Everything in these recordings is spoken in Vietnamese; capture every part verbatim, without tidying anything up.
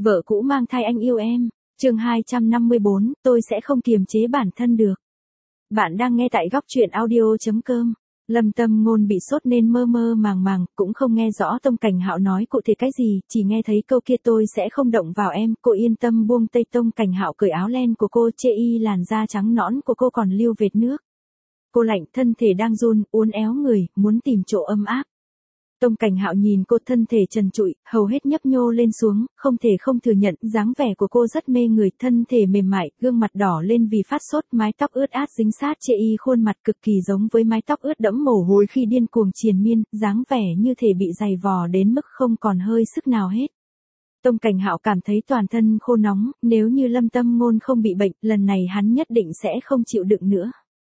Vợ cũ mang thai anh yêu em. Chương hai trăm năm mươi bốn, tôi sẽ không kiềm chế bản thân được. Bạn đang nghe tại góc truyện audio chấm com. Lâm Tâm Ngôn bị sốt nên mơ mơ màng màng, cũng không nghe rõ Tông Cảnh Hạo nói cụ thể cái gì, chỉ nghe thấy câu kia tôi sẽ không động vào em, cô yên tâm buông tay. Tông Cảnh Hạo cởi áo len của cô, chê y làn da trắng nõn của cô còn lưu vệt nước. Cô lạnh, thân thể đang run, uốn éo người, muốn tìm chỗ ấm áp. Tông Cảnh Hạo nhìn cô, thân thể trần trụi, hầu hết nhấp nhô lên xuống, không thể không thừa nhận, dáng vẻ của cô rất mê người, thân thể mềm mại, gương mặt đỏ lên vì phát sốt, mái tóc ướt át dính sát chê y, khuôn mặt cực kỳ giống với mái tóc ướt đẫm mồ hôi khi điên cuồng triền miên, dáng vẻ như thể bị dày vò đến mức không còn hơi sức nào hết. Tông Cảnh Hạo cảm thấy toàn thân khô nóng, nếu như Lâm Tâm Ngôn không bị bệnh, lần này hắn nhất định sẽ không chịu đựng nữa.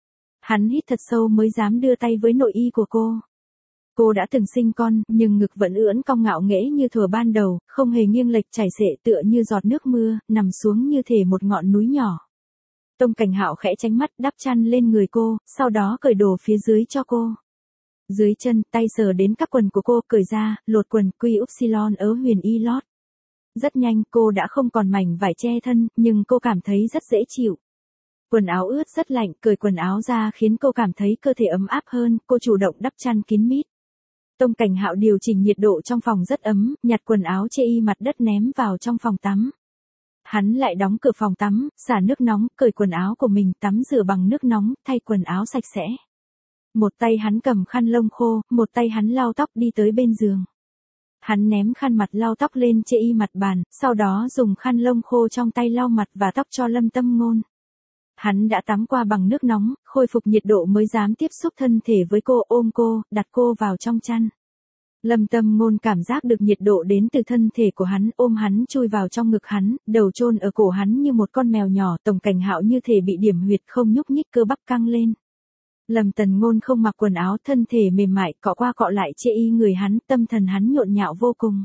Hắn hít thật sâu mới dám đưa tay với nội y của cô. Cô đã từng sinh con, nhưng ngực vẫn ưỡn cong ngạo nghễ như thuở ban đầu, không hề nghiêng lệch chảy xệ tựa như giọt nước mưa, nằm xuống như thể một ngọn núi nhỏ. Tông Cảnh Hạo khẽ tránh mắt, đắp chăn lên người cô, sau đó cởi đồ phía dưới cho cô. Dưới chân, tay sờ đến các quần của cô, cởi ra, lột quần, quy upsilon ở huyền y lót. Rất nhanh, cô đã không còn mảnh vải che thân, nhưng cô cảm thấy rất dễ chịu. Quần áo ướt rất lạnh, cởi quần áo ra khiến cô cảm thấy cơ thể ấm áp hơn, cô chủ động đắp chăn kín mít. Tông Cảnh Hạo điều chỉnh nhiệt độ trong phòng rất ấm, nhặt quần áo chê y mặt đất ném vào trong phòng tắm. Hắn lại đóng cửa phòng tắm, xả nước nóng, cởi quần áo của mình, tắm rửa bằng nước nóng, thay quần áo sạch sẽ. Một tay hắn cầm khăn lông khô, một tay hắn lau tóc đi tới bên giường. Hắn ném khăn mặt lau tóc lên chê y mặt bàn, sau đó dùng khăn lông khô trong tay lau mặt và tóc cho Lâm Tâm Ngôn. Hắn đã tắm qua bằng nước nóng, khôi phục nhiệt độ mới dám tiếp xúc thân thể với cô, ôm cô, đặt cô vào trong chăn. Lâm Tâm Ngôn cảm giác được nhiệt độ đến từ thân thể của hắn, ôm hắn chui vào trong ngực hắn, đầu chôn ở cổ hắn như một con mèo nhỏ. Tông Cảnh Hạo như thể bị điểm huyệt, không nhúc nhích, cơ bắp căng lên. Lâm Tần Ngôn không mặc quần áo, thân thể mềm mại, cọ qua cọ lại chê y người hắn, tâm thần hắn nhộn nhạo vô cùng.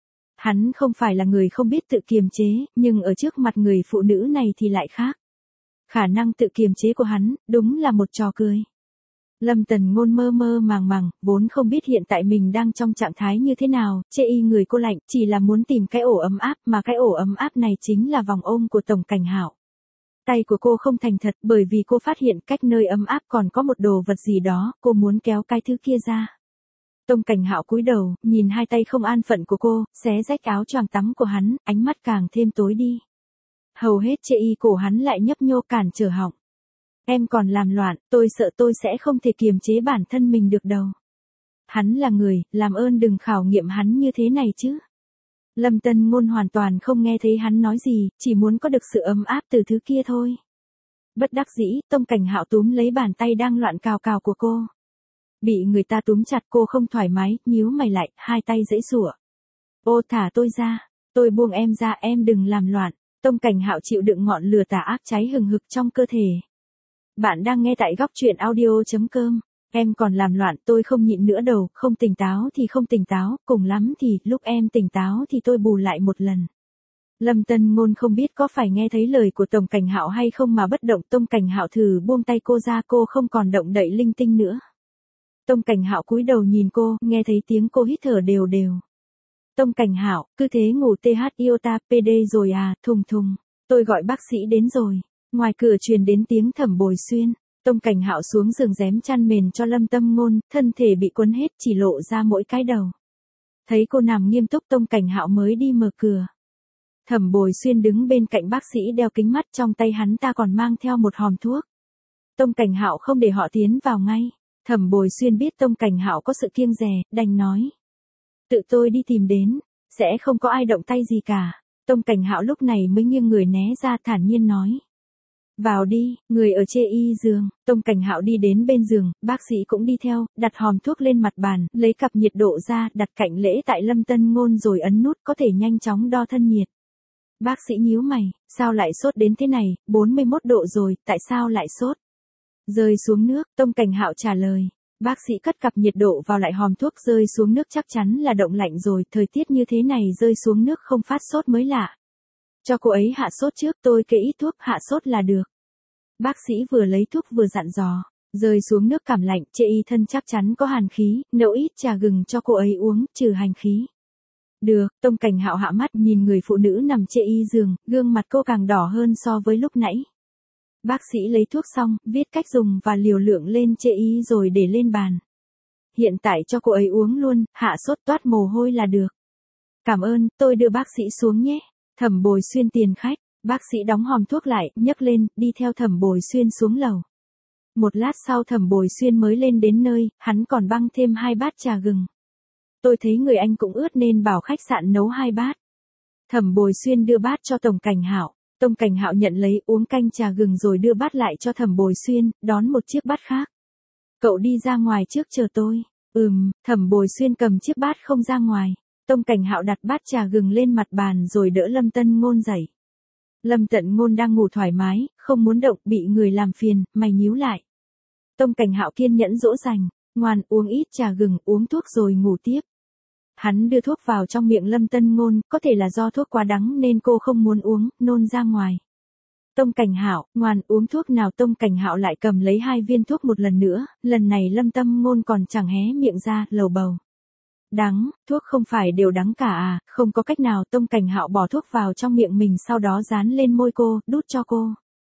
Hắn không phải là người không biết tự kiềm chế, nhưng ở trước mặt người phụ nữ này thì lại khác. Khả năng tự kiềm chế của hắn, đúng là một trò cười. Lâm Tần Ngôn mơ mơ màng màng, vốn không biết hiện tại mình đang trong trạng thái như thế nào, chê y người cô lạnh, chỉ là muốn tìm cái ổ ấm áp, mà cái ổ ấm áp này chính là vòng ôm của Tông Cảnh Hạo. Tay của cô không thành thật, bởi vì cô phát hiện cách nơi ấm áp còn có một đồ vật gì đó, cô muốn kéo cái thứ kia ra. Tông Cảnh Hạo cúi đầu, nhìn hai tay không an phận của cô, xé rách áo choàng tắm của hắn, ánh mắt càng thêm tối đi. Hầu hết chê y cổ hắn lại nhấp nhô cản trở họng. Em còn làm loạn, tôi sợ tôi sẽ không thể kiềm chế bản thân mình được đâu. Hắn là người, làm ơn đừng khảo nghiệm hắn như thế này chứ. Lâm Tần Ngôn hoàn toàn không nghe thấy hắn nói gì, chỉ muốn có được sự ấm áp từ thứ kia thôi. Bất đắc dĩ, Tông Cảnh Hạo túm lấy bàn tay đang loạn cào cào của cô. Bị người ta túm chặt, cô không thoải mái, nhíu mày lại, hai tay giãy giụa. Ô thả tôi ra, tôi buông em ra, em đừng làm loạn. Tông Cảnh Hạo chịu đựng ngọn lửa tà ác cháy hừng hực trong cơ thể. Bạn đang nghe tại góc truyện audio chấm com. Em còn làm loạn, tôi không nhịn nữa đâu, không tỉnh táo thì không tỉnh táo, cùng lắm thì lúc em tỉnh táo thì tôi bù lại một lần. Lâm Tần Ngôn không biết có phải nghe thấy lời của Tông Cảnh Hạo hay không mà bất động. Tông Cảnh Hạo thử buông tay cô ra, cô không còn động đậy linh tinh nữa. Tông Cảnh Hạo cúi đầu nhìn cô, nghe thấy tiếng cô hít thở đều đều. Tông Cảnh Hạo, cứ thế ngủ th iota pd rồi à, thùng thùng. Tôi gọi bác sĩ đến rồi. Ngoài cửa truyền đến tiếng Thẩm Bồi Xuyên. Tông Cảnh Hạo xuống giường rém chăn mền cho Lâm Tâm Ngôn, thân thể bị quấn hết, chỉ lộ ra mỗi cái đầu. Thấy cô nằm nghiêm túc, Tông Cảnh Hạo mới đi mở cửa. Thẩm Bồi Xuyên đứng bên cạnh bác sĩ đeo kính mắt, trong tay hắn ta còn mang theo một hòm thuốc. Tông Cảnh Hạo không để họ tiến vào ngay. Thẩm Bồi Xuyên biết Tông Cảnh Hạo có sự kiêng dè, đành nói. Tự tôi đi tìm đến, sẽ không có ai động tay gì cả. Tông Cảnh Hạo lúc này mới nghiêng người né ra, thản nhiên nói. Vào đi, người ở chê y giường. Tông Cảnh Hạo đi đến bên giường, bác sĩ cũng đi theo, đặt hòm thuốc lên mặt bàn, lấy cặp nhiệt độ ra, đặt cạnh lễ tại Lâm Tần Ngôn rồi ấn nút có thể nhanh chóng đo thân nhiệt. Bác sĩ nhíu mày, sao lại sốt đến thế này, bốn mươi mốt độ rồi, tại sao lại sốt? Rơi xuống nước, Tông Cảnh Hạo trả lời. Bác sĩ cất cặp nhiệt độ vào lại hòm thuốc, rơi xuống nước chắc chắn là động lạnh rồi, thời tiết như thế này rơi xuống nước không phát sốt mới lạ. Cho cô ấy hạ sốt trước, tôi kê ít thuốc hạ sốt là được. Bác sĩ vừa lấy thuốc vừa dặn dò, rơi xuống nước cảm lạnh, chê y thân chắc chắn có hàn khí, nấu ít trà gừng cho cô ấy uống, trừ hành khí. Được, Tông Cảnh Hạo hạ mắt nhìn người phụ nữ nằm trên y giường, gương mặt cô càng đỏ hơn so với lúc nãy. Bác sĩ lấy thuốc xong, viết cách dùng và liều lượng lên trên y rồi để lên bàn. Hiện tại cho cô ấy uống luôn, hạ sốt toát mồ hôi là được. Cảm ơn, tôi đưa bác sĩ xuống nhé. Thẩm Bồi Xuyên tiền khách, bác sĩ đóng hòm thuốc lại, nhấc lên, đi theo Thẩm Bồi Xuyên xuống lầu. Một lát sau Thẩm Bồi Xuyên mới lên đến nơi, hắn còn băng thêm hai bát trà gừng. Tôi thấy người anh cũng ướt nên bảo khách sạn nấu hai bát. Thẩm Bồi Xuyên đưa bát cho Tông Cảnh Hạo. Tông Cảnh Hạo nhận lấy uống canh trà gừng rồi đưa bát lại cho Thẩm Bồi Xuyên, đón một chiếc bát khác. Cậu đi ra ngoài trước chờ tôi. Ừm, Thẩm Bồi Xuyên cầm chiếc bát không ra ngoài. Tông Cảnh Hạo đặt bát trà gừng lên mặt bàn rồi đỡ Lâm Tân Ngôn dậy. Lâm Tận Ngôn đang ngủ thoải mái, không muốn động, bị người làm phiền, mày nhíu lại. Tông Cảnh Hạo kiên nhẫn dỗ dành, ngoan, uống ít trà gừng, uống thuốc rồi ngủ tiếp. Hắn đưa thuốc vào trong miệng Lâm Tân Ngôn, có thể là do thuốc quá đắng nên cô không muốn uống, nôn ra ngoài. Tông Cảnh Hạo, ngoan, uống thuốc nào. Tông Cảnh Hạo lại cầm lấy hai viên thuốc một lần nữa, lần này Lâm Tâm Ngôn còn chẳng hé miệng ra, lầu bầu. Đắng, thuốc không phải đều đắng cả à, không có cách nào. Tông Cảnh Hạo bỏ thuốc vào trong miệng mình sau đó dán lên môi cô, đút cho cô.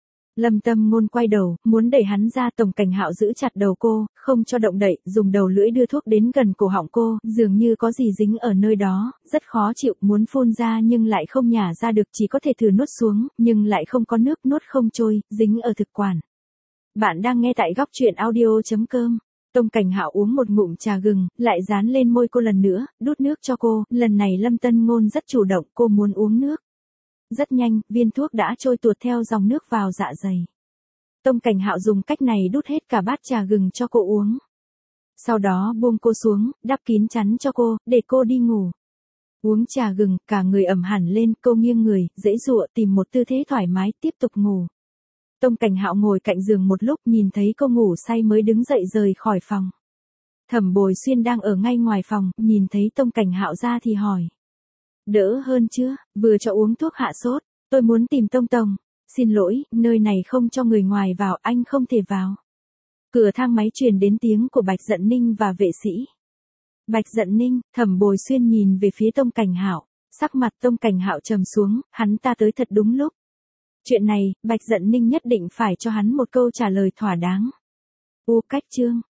Lâm Tâm Ngôn quay đầu, muốn đẩy hắn ra. Tông Cảnh Hạo giữ chặt đầu cô, không cho động đậy, dùng đầu lưỡi đưa thuốc đến gần cổ họng cô, dường như có gì dính ở nơi đó, rất khó chịu, muốn phun ra nhưng lại không nhả ra được, chỉ có thể thử nuốt xuống, nhưng lại không có nước, nuốt không trôi, dính ở thực quản. Bạn đang nghe tại góc truyện audio chấm com. Tông Cảnh Hạo uống một ngụm trà gừng, lại dán lên môi cô lần nữa, đút nước cho cô, lần này Lâm Tân Ngôn rất chủ động, cô muốn uống nước. Rất nhanh, viên thuốc đã trôi tuột theo dòng nước vào dạ dày. Tông Cảnh Hạo dùng cách này đút hết cả bát trà gừng cho cô uống. Sau đó buông cô xuống, đắp kín chắn cho cô, để cô đi ngủ. Uống trà gừng, cả người ẩm hẳn lên, cô nghiêng người, giãy giụa tìm một tư thế thoải mái, tiếp tục ngủ. Tông Cảnh Hạo ngồi cạnh giường một lúc, nhìn thấy cô ngủ say mới đứng dậy rời khỏi phòng. Thẩm Bồi Xuyên đang ở ngay ngoài phòng, nhìn thấy Tông Cảnh Hạo ra thì hỏi. Đỡ hơn chưa, vừa cho uống thuốc hạ sốt, tôi muốn tìm Tông Tổng. Xin lỗi, nơi này không cho người ngoài vào, anh không thể vào. Cửa thang máy truyền đến tiếng của Bạch Dận Ninh và vệ sĩ. Bạch Dận Ninh, Thẩm Bồi Xuyên nhìn về phía Tông Cảnh Hạo, sắc mặt Tông Cảnh Hạo trầm xuống, hắn ta tới thật đúng lúc. Chuyện này, Bạch Dận Ninh nhất định phải cho hắn một câu trả lời thỏa đáng. U cách chương